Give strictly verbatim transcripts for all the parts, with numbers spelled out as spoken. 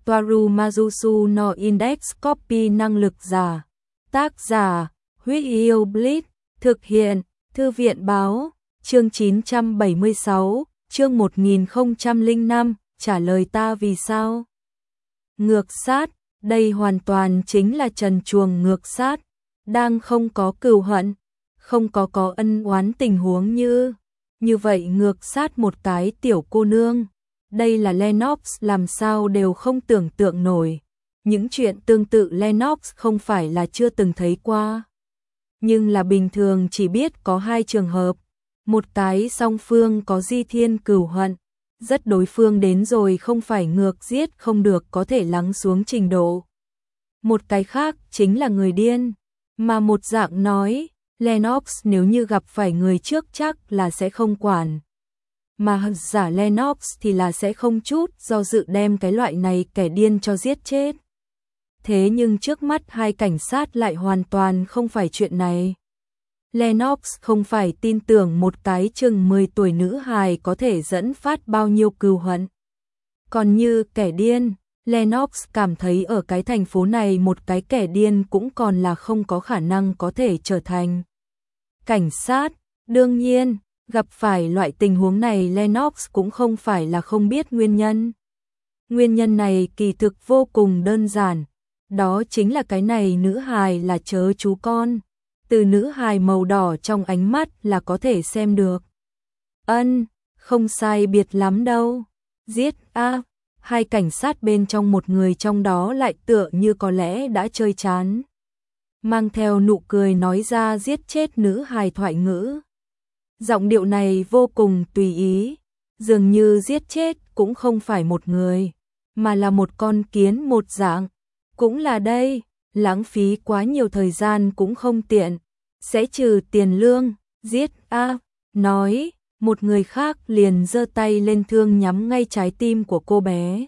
Toaru Majusu no Index Copy năng lực giả. Tác giả, Huyết Yêu Blitz, thực hiện, Thư viện báo, chương chín trăm bảy mươi sáu, chương một nghìn không trăm lẻ năm, trả lời ta vì sao. Ngược sát, đây hoàn toàn chính là trần truồng ngược sát, đang không có cừu hận, không có có ân oán tình huống như, như vậy ngược sát một cái tiểu cô nương. Đây là Lennox làm sao đều không tưởng tượng nổi. Những chuyện tương tự Lennox không phải là chưa từng thấy qua. Nhưng là bình thường chỉ biết có hai trường hợp. Một cái song phương có di thiên cừu hận, rất đối phương đến rồi không phải ngược giết không được có thể lắng xuống trình độ. Một cái khác chính là người điên. Mà một dạng nói, Lennox nếu như gặp phải người trước chắc là sẽ không quản. Mà giả Lennox thì là sẽ không chút do dự đem cái loại này kẻ điên cho giết chết. Thế nhưng trước mắt hai cảnh sát lại hoàn toàn không phải chuyện này. Lennox không phải tin tưởng một cái chừng mười tuổi nữ hài có thể dẫn phát bao nhiêu cừu hận. Còn như kẻ điên, Lennox cảm thấy ở cái thành phố này một cái kẻ điên cũng còn là không có khả năng có thể trở thành cảnh sát. Đương nhiên, gặp phải loại tình huống này Lennox cũng không phải là không biết nguyên nhân. Nguyên nhân này kỳ thực vô cùng đơn giản. Đó chính là cái này nữ hài là chớ chú con. Từ nữ hài màu đỏ trong ánh mắt là có thể xem được. Ân, không sai biệt lắm đâu. Giết a, hai cảnh sát bên trong một người trong đó lại tựa như có lẽ đã chơi chán. Mang theo nụ cười nói ra giết chết nữ hài thoại ngữ. Giọng điệu này vô cùng tùy ý, dường như giết chết cũng không phải một người, mà là một con kiến một dạng. Cũng là đây, lãng phí quá nhiều thời gian cũng không tiện, sẽ trừ tiền lương, giết a, nói, một người khác liền giơ tay lên thương nhắm ngay trái tim của cô bé.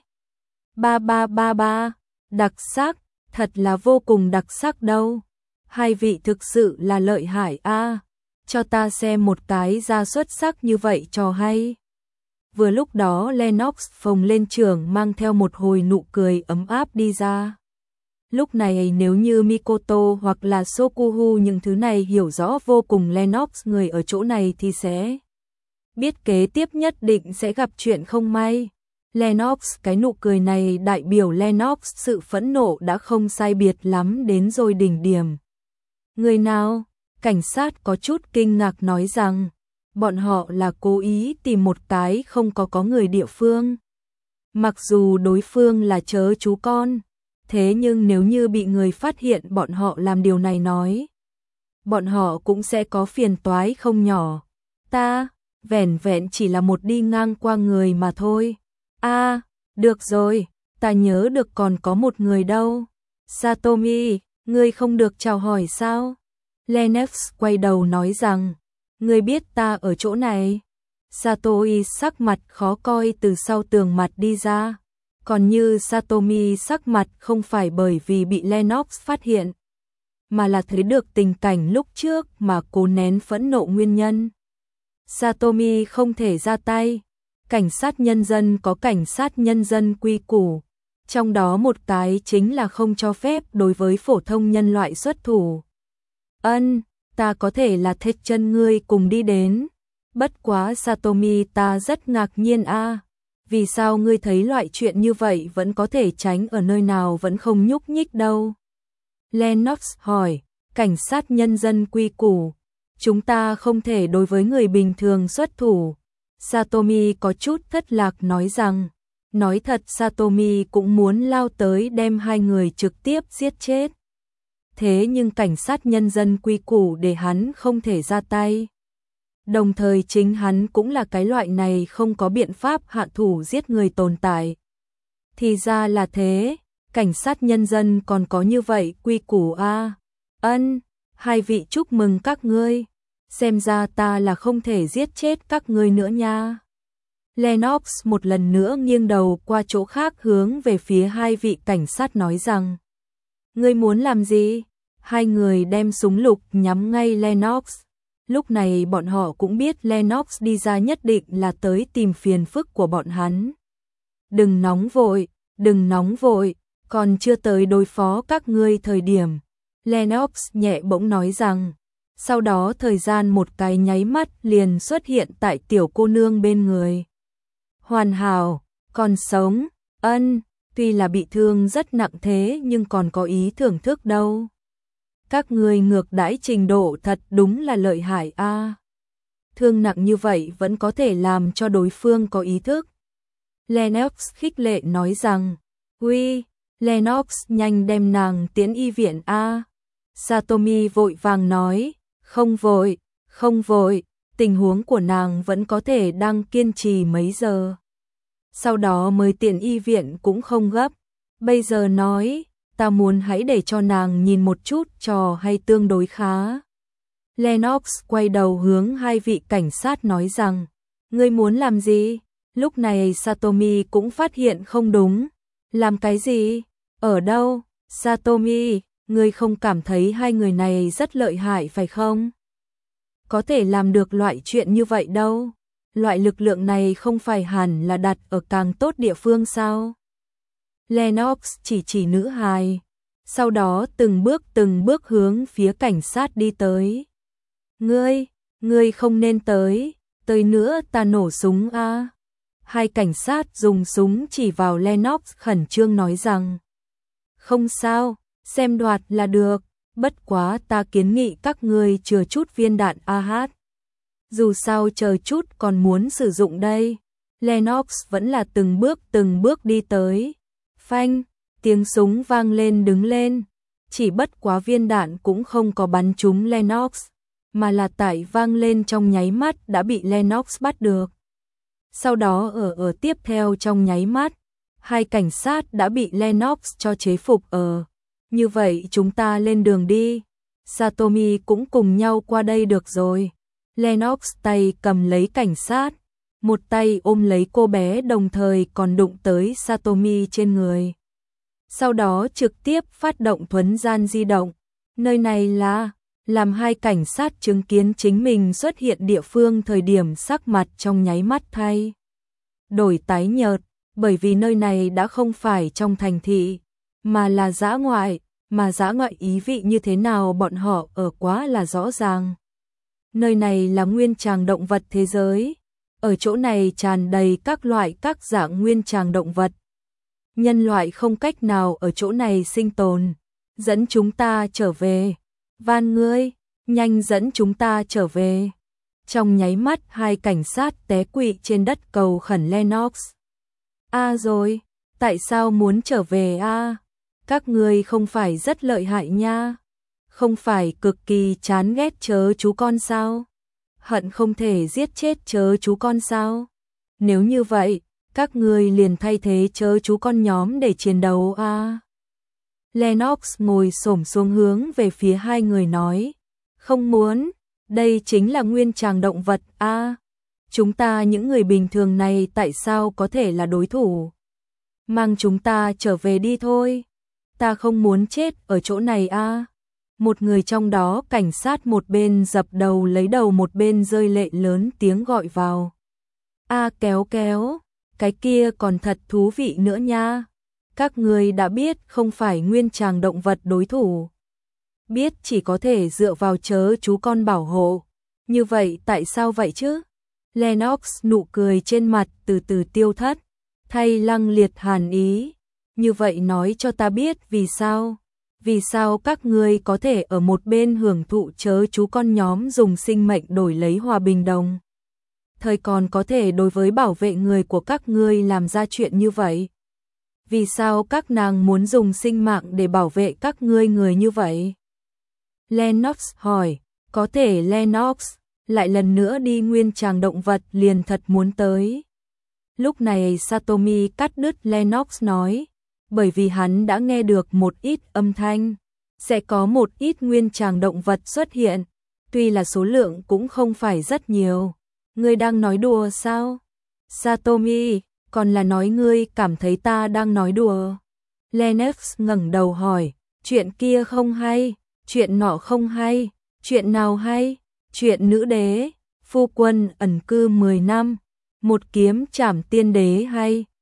Ba ba ba ba, đặc sắc, thật là vô cùng đặc sắc đâu. Hai vị thực sự là lợi hại a. Cho ta xem một cái ra xuất sắc như vậy cho hay. Vừa lúc đó Lennox phồng lên trường mang theo một hồi nụ cười ấm áp đi ra. Lúc này nếu như Mikoto hoặc là Sokuhu những thứ này hiểu rõ vô cùng Lennox người ở chỗ này thì sẽ biết kế tiếp nhất định sẽ gặp chuyện không may. Lennox cái nụ cười này đại biểu Lennox sự phẫn nộ đã không sai biệt lắm đến rồi đỉnh điểm. Người nào? Cảnh sát có chút kinh ngạc nói rằng, bọn họ là cố ý tìm một cái không có có người địa phương. Mặc dù đối phương là chớ chú con, thế nhưng nếu như bị người phát hiện bọn họ làm điều này nói, bọn họ cũng sẽ có phiền toái không nhỏ. Ta, vẻn vẹn chỉ là một đi ngang qua người mà thôi. A, à, được rồi, ta nhớ được còn có một người đâu. Satomi, ngươi không được chào hỏi sao? Lennox quay đầu nói rằng, ngươi biết ta ở chỗ này. Satomi sắc mặt khó coi từ sau tường mặt đi ra. Còn như Satomi sắc mặt không phải bởi vì bị Lennox phát hiện, mà là thấy được tình cảnh lúc trước mà cố nén phẫn nộ nguyên nhân. Satomi không thể ra tay. Cảnh sát nhân dân có cảnh sát nhân dân quy củ. Trong đó một cái chính là không cho phép đối với phổ thông nhân loại xuất thủ. Ân, ta có thể là thết chân ngươi cùng đi đến. Bất quá Satomi ta rất ngạc nhiên a. À. Vì sao ngươi thấy loại chuyện như vậy vẫn có thể tránh ở nơi nào vẫn không nhúc nhích đâu? Lennox hỏi, cảnh sát nhân dân quy củ. Chúng ta không thể đối với người bình thường xuất thủ. Satomi có chút thất lạc nói rằng, nói thật Satomi cũng muốn lao tới đem hai người trực tiếp giết chết. Thế nhưng cảnh sát nhân dân quy củ để hắn không thể ra tay. Đồng thời chính hắn cũng là cái loại này không có biện pháp hạ thủ giết người tồn tại. Thì ra là thế, cảnh sát nhân dân còn có như vậy quy củ a. À. Ân, hai vị chúc mừng các ngươi. Xem ra ta là không thể giết chết các ngươi nữa nha. Lennox một lần nữa nghiêng đầu qua chỗ khác hướng về phía hai vị cảnh sát nói rằng, ngươi muốn làm gì? Hai người đem súng lục nhắm ngay Lennox. Lúc này bọn họ cũng biết Lennox đi ra nhất định là tới tìm phiền phức của bọn hắn. Đừng nóng vội, đừng nóng vội, còn chưa tới đối phó các ngươi thời điểm. Lennox nhẹ bỗng nói rằng, sau đó thời gian một cái nháy mắt liền xuất hiện tại tiểu cô nương bên người. Hoàn hảo, còn sống, ân, tuy là bị thương rất nặng thế nhưng còn có ý thưởng thức đâu. Các ngươi ngược đãi trình độ thật đúng là lợi hại a. Thương nặng như vậy vẫn có thể làm cho đối phương có ý thức. Lennox khích lệ nói rằng, uy, Lennox nhanh đem nàng tiến y viện a. Satomi vội vàng nói, không vội, không vội, tình huống của nàng vẫn có thể đang kiên trì mấy giờ. Sau đó mới tiện y viện cũng không gấp. Bây giờ nói, ta muốn hãy để cho nàng nhìn một chút trò hay tương đối khá. Lennox quay đầu hướng hai vị cảnh sát nói rằng, ngươi muốn làm gì? Lúc này Satomi cũng phát hiện không đúng. Làm cái gì? Ở đâu? Satomi, ngươi không cảm thấy hai người này rất lợi hại phải không? Có thể làm được loại chuyện như vậy đâu. Loại lực lượng này không phải hẳn là đặt ở càng tốt địa phương sao? Lennox chỉ chỉ nữ hài, sau đó từng bước từng bước hướng phía cảnh sát đi tới. Ngươi, ngươi không nên tới, tới nữa ta nổ súng a. Hai cảnh sát dùng súng chỉ vào Lennox khẩn trương nói rằng, không sao, xem đoạt là được, bất quá ta kiến nghị các ngươi chừa chút viên đạn a hát. Dù sao chờ chút còn muốn sử dụng đây. Lennox vẫn là từng bước từng bước đi tới. Phanh, tiếng súng vang lên đứng lên. Chỉ bất quá viên đạn cũng không có bắn trúng Lennox, mà là tại vang lên trong nháy mắt đã bị Lennox bắt được. Sau đó ở ở tiếp theo trong nháy mắt, hai cảnh sát đã bị Lennox cho chế phục ở. Như vậy chúng ta lên đường đi. Satomi cũng cùng nhau qua đây được rồi. Lennox tay cầm lấy cảnh sát, một tay ôm lấy cô bé đồng thời còn đụng tới Satomi trên người. Sau đó trực tiếp phát động thuấn gian di động. Nơi này là, làm hai cảnh sát chứng kiến chính mình xuất hiện địa phương thời điểm sắc mặt trong nháy mắt thay đổi tái nhợt, bởi vì nơi này đã không phải trong thành thị, mà là dã ngoại, mà dã ngoại ý vị như thế nào bọn họ ở quá là rõ ràng. Nơi này là nguyên tràng động vật thế giới, ở chỗ này tràn đầy các loại các dạng nguyên tràng động vật. Nhân loại không cách nào ở chỗ này sinh tồn, dẫn chúng ta trở về, van ngươi, nhanh dẫn chúng ta trở về. Trong nháy mắt hai cảnh sát té quỵ trên đất cầu khẩn Lennox. A à rồi, tại sao muốn trở về a? À? Các ngươi không phải rất lợi hại nha, không phải cực kỳ chán ghét chớ chú con sao? Hận không thể giết chết chớ chú con sao? Nếu như vậy, các ngươi liền thay thế chớ chú con nhóm để chiến đấu a. À? Lennox ngồi xổm xuống hướng về phía hai người nói, không muốn, đây chính là nguyên tràng động vật a. À? Chúng ta những người bình thường này tại sao có thể là đối thủ? Mang chúng ta trở về đi thôi. Ta không muốn chết ở chỗ này a. À? Một người trong đó cảnh sát một bên dập đầu lấy đầu một bên rơi lệ lớn tiếng gọi vào. A à, kéo kéo, cái kia còn thật thú vị nữa nha. Các người đã biết không phải nguyên tràng động vật đối thủ. Biết chỉ có thể dựa vào chớ chú con bảo hộ. Như vậy tại sao vậy chứ? Lennox nụ cười trên mặt từ từ tiêu thất, thay Lăng Liệt hàn ý. Như vậy nói cho ta biết vì sao? Vì sao các ngươi có thể ở một bên hưởng thụ chớ chú con nhóm dùng sinh mệnh đổi lấy hòa bình đồng? Thời còn có thể đối với bảo vệ người của các ngươi làm ra chuyện như vậy? Vì sao các nàng muốn dùng sinh mạng để bảo vệ các ngươi người như vậy? Lennox hỏi, có thể Lennox lại lần nữa đi nguyên tràng động vật liền thật muốn tới. Lúc này Satomi cắt đứt Lennox nói, bởi vì hắn đã nghe được một ít âm thanh, sẽ có một ít nguyên tràng động vật xuất hiện, tuy là số lượng cũng không phải rất nhiều. Ngươi đang nói đùa sao? Satomi, còn là nói ngươi cảm thấy ta đang nói đùa? Lennox ngẩng đầu hỏi, chuyện kia không hay, chuyện nọ không hay, chuyện nào hay? Chuyện nữ đế, phu quân ẩn cư mười năm, một kiếm trảm tiên đế hay?